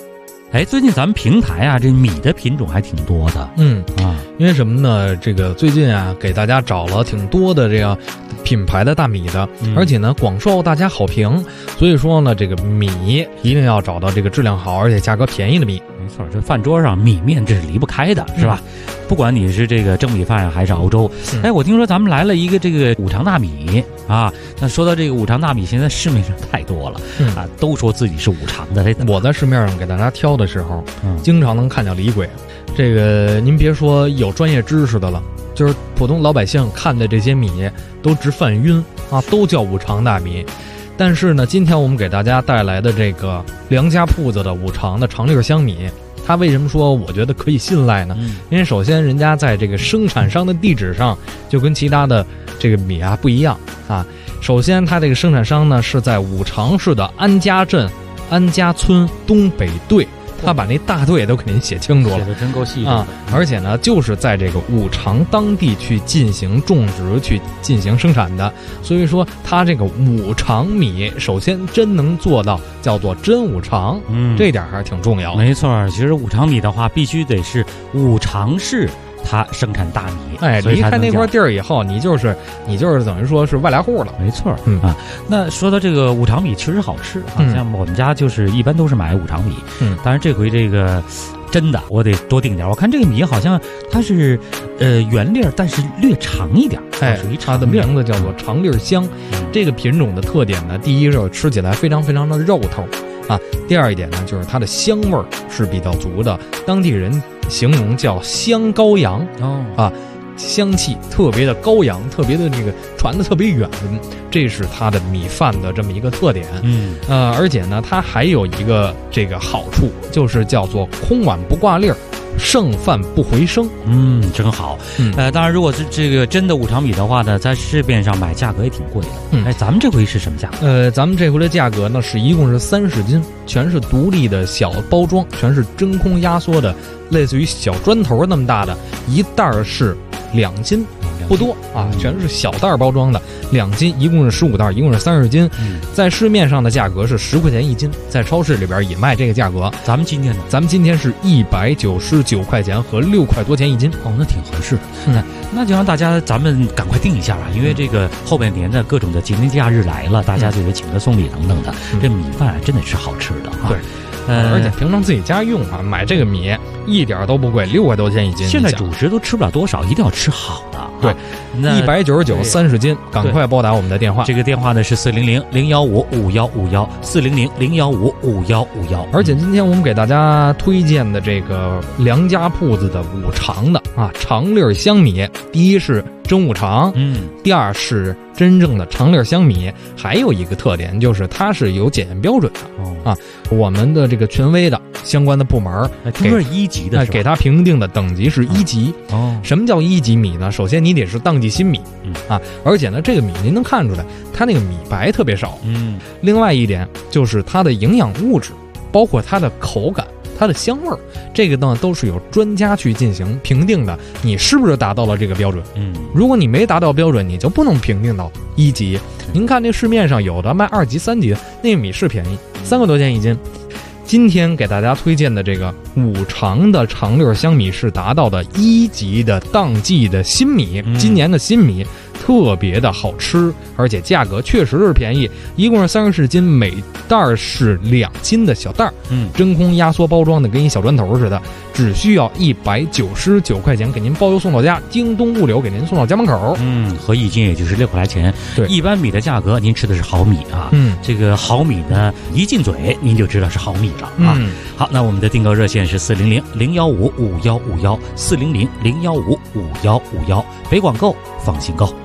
哎，最近咱们平台啊，这米的品种还挺多的。 因为什么呢？这个最近啊，给大家找了挺多的这样品牌的大米的，而且呢广受大家好评。所以说呢，这个米一定要找到这个质量好而且价格便宜的米。 没错，这饭桌上米面这是离不开的，是吧？不管你是这个蒸米饭还是熬粥。哎，我听说咱们来了一个这个五常大米啊。那说到这个五常大米，现在市面上太多了啊，都说自己是五常的。 我在市面上给大家挑的时候，经常能看见李鬼。这个您别说有专业知识的了，就是普通老百姓看的这些米都直犯晕啊，都叫五常大米。但是呢，今天我们给大家带来的这个梁家铺子的五常的长粒香米，它为什么说我觉得可以信赖呢？因为首先人家在这个生产商的地址上就跟其他的这个米啊不一样啊。首先它这个生产商呢是在五常市的安家镇安家村东北队，他把那大队都给您写清楚了， 写的真够细致啊！而且呢，就是在这个五常当地去进行种植、去进行生产的，所以说它这个五常米，首先真能做到叫做真五常，这点还是挺重要的。 没错，其实五常米的话，必须得是五常市它生产大米， 哎，离开那块地儿以后，你就是等于说是外来户了。 没错，那说到这个五常米，确实好吃，好像我们家就是一般都是买五常米，当然这回这个真的我得多订点。我看这个米好像它是圆粒，但是略长一点，属于它的名字叫做长粒香。这个品种的特点呢，第一是吃起来非常非常的肉头啊，第二一点呢，就是它的香味儿是比较足的，当地人形容叫香羔羊啊，香气特别的羔羊，特别的这个传的特别远，这是它的米饭的这么一个特点。而且呢，它还有一个这个好处，就是叫做空碗不挂粒儿，剩饭不回声。 真好。当然，如果是这个真的五常米的话呢，在市面上买价格也挺贵的。哎，咱们这回是什么价格？ 咱们这回的价格呢是一共是30斤，全是独立的小包装，全是真空压缩的，类似于小砖头那么大的，一袋是2斤。不多啊，全是小袋包装的，2斤，一共是15袋，一共是30斤。在市面上的价格是10块钱1斤，在超市里边也卖这个价格。 咱们今天呢？ 咱们今天是199块钱和6块多钱1斤。 那挺合适。那就让大家咱们赶快定一下吧，因为这个后半年的各种的节日假日来了，大家就有请客送礼等等的。这米饭真的是好吃的啊。 对。而且平常自己家用啊，买这个米一点都不贵，6块多钱1斤。 现在主食都吃不了多少，一定要吃好的。 对，199 30斤，赶快拨打我们的电话。 这个电话呢是400-015-5151，400-015-5151。 而且今天我们给大家推荐的这个梁家铺子的五常的啊长粒香米，第一是真五常，第二是真正的长粒香米，还有一个特点就是它是有检验标准的啊。我们的这个权威的相关的部门听说是1级的， 给它评定的等级是1级。什么叫1级米呢？首先你得是当季新米啊，而且呢这个米您能看出来它那个米白特别少。另外一点就是它的营养物质，包括它的口感，它的香味儿，这个呢都是有专家去进行评定的，你是不是达到了这个标准？如果你没达到标准，你就不能评定到1级。您看这市面上有的卖2级3级的，那个米是便宜，3块多钱1斤。今天给大家推荐的这个五常的长粒香米是达到的1级的当季的新米，今年的新米特别的好吃，而且价格确实是便宜，一共是30斤，每袋是2斤的小袋，真空压缩包装的，跟一小砖头似的，只需要199块钱给您包邮送到家，京东物流给您送到家门口。 合1斤也就是6块钱。 对， 一般米的价格您吃的是好米啊，这个好米呢一进嘴您就知道是好米了啊。好，那我们的订购热线是400-015-5151，400-015-5151，北广购放心购。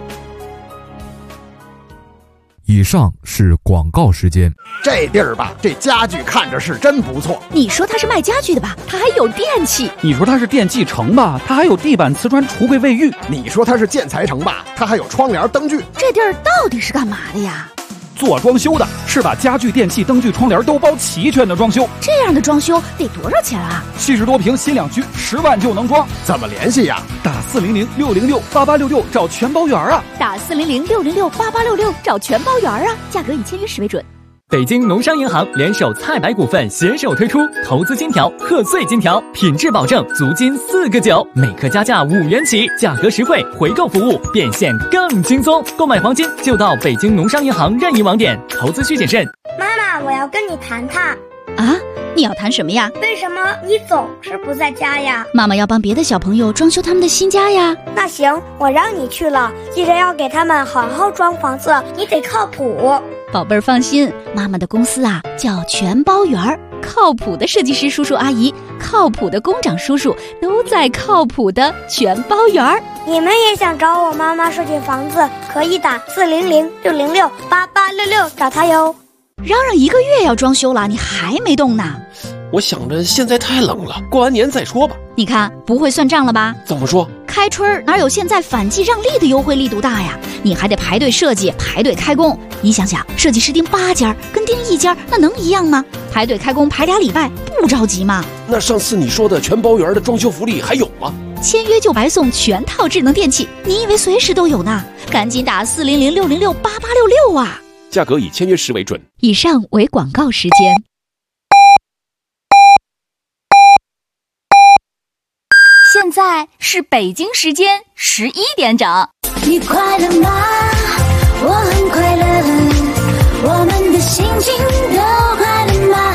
以上是广告时间。 这地儿吧，这家具看着是真不错。 你说它是卖家具的吧，它还有电器。 你说它是电器城吧，它还有地板、瓷砖、橱柜、卫浴。 你说它是建材城吧，它还有窗帘、灯具。 这地儿到底是干嘛的呀？ 做装修的，是把家具、电器、灯具、窗帘都包齐全的装修。 这样的装修得多少钱啊 ？70多平新两居，10万就能装。 怎么联系呀？ 打400-606-8866找全包圆啊！ 打400-606-8866找全包圆啊！价格以签约时为准。 北京农商银行联手菜百股份携手推出投资金条、贺岁金条，品质保证，足金4个9，每克加价5元起，价格实惠，回购服务变现更轻松。购买黄金就到北京农商银行任意网点，投资需谨慎。 妈妈，我要跟你谈谈。 啊，你要谈什么呀？ 为什么你总是不在家呀？ 妈妈要帮别的小朋友装修他们的新家呀。 那行，我让你去了，记得要给他们好好装房子，你得靠谱。 宝贝儿放心，妈妈的公司啊叫全包园儿，靠谱的设计师叔叔阿姨，靠谱的工长叔叔都在靠谱的全包园儿。 你们也想找我妈妈设计房子，可以打400-606-8866找她哟。 嚷嚷1个月要装修了，你还没动呢？ 我想着现在太冷了，过完年再说吧。 你看不会算账了吧？ 怎么说？ 开春哪有现在反季让利的优惠力度大呀？你还得排队设计，排队开工。你想想，设计师盯8家跟盯1家，那能一样吗？排队开工排2礼拜，不着急吗？ 那上次你说的全包园的装修福利还有吗？ 签约就白送全套智能电器，你以为随时都有呢？赶紧打400-606-8866啊！ 价格以签约时为准。 以上为广告时间。 现在是北京时间11点整。 你快乐吗？我很快乐，我们的心情都快乐吗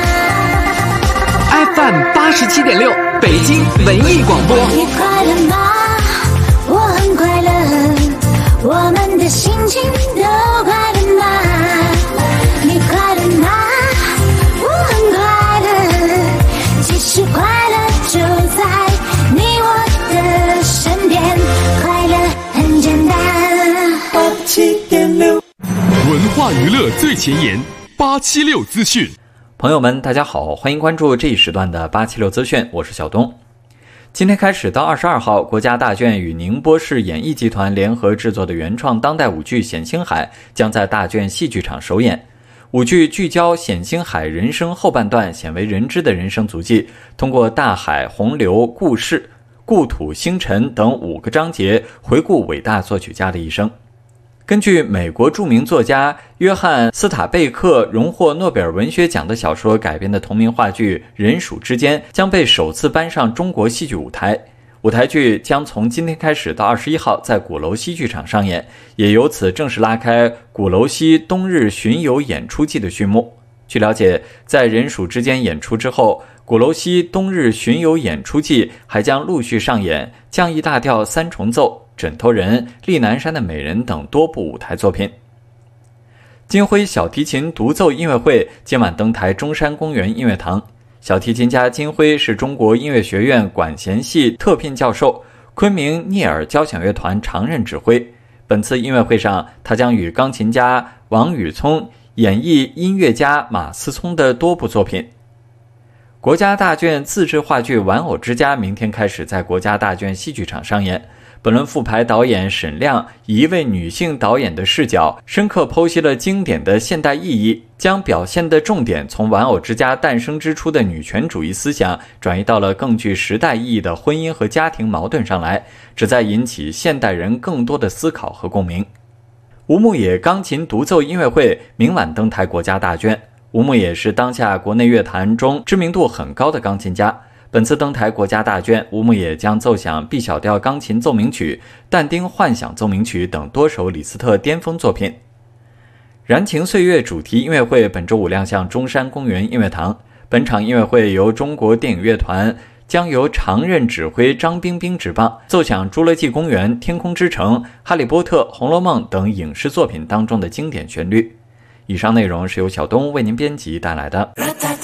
？FM 87.6，北京文艺广播。 你快乐吗？我很快乐，我们的心情都快乐吗？你快乐吗？我很快乐，其实快乐就在你我的身边，快乐很简单。87.6， 文化娱乐最前沿，876资讯。 朋友们，大家好，欢迎关注这一时段的876资讯，我是小东。今天开始到22号，国家大剧院与宁波市演艺集团联合制作的原创当代舞剧《冼星海》将在大剧院戏剧场首演。舞剧聚焦冼星海人生后半段鲜为人知的人生足迹，通过大海、洪流、故事、故土、星辰等5个章节，回顾伟大作曲家的一生。根据美国著名作家约翰·斯塔贝克荣获诺贝尔文学奖的小说改编的同名话剧《人鼠之间》将被首次搬上中国戏剧舞台。舞台剧将从今天开始到21号在鼓楼西剧场上演，也由此正式拉开鼓楼西冬日巡游演出季的序幕。据了解，在《人鼠之间》演出之后，鼓楼西冬日巡游演出季还将陆续上演降 E 大调3重奏、枕头人、丽南山的美人等多部舞台作品。金辉小提琴独奏音乐会今晚登台中山公园音乐堂。小提琴家金辉是中国音乐学院管弦系特聘教授，昆明聂耳交响乐团常任指挥。本次音乐会上，他将与钢琴家王宇聪演绎音乐家马思聪的多部作品。国家大剧院自制话剧《玩偶之家》明天开始在国家大剧院戏剧场上演。本轮复排导演沈亮以一位女性导演的视角，深刻剖析了经典的现代意义，将表现的重点从玩偶之家诞生之初的女权主义思想转移到了更具时代意义的婚姻和家庭矛盾上来，旨在引起现代人更多的思考和共鸣。吴牧野钢琴独奏音乐会明晚登台国家大剧院。吴牧野是当下国内乐坛中知名度很高的钢琴家，本次登台国家大剧院，吴牧野将奏响 B 小调钢琴奏鸣曲、但丁幻想奏鸣曲等多首李斯特巅峰作品。燃情岁月主题音乐会本周五亮相中山公园音乐堂。本场音乐会由中国电影乐团将由常任指挥张冰冰执棒，奏响侏罗纪公园、天空之城、哈利波特、红楼梦等影视作品当中的经典旋律。以上内容是由小东为您编辑带来的。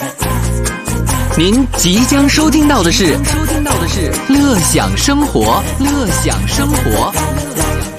您即将收听到的是乐享生活，乐享生活。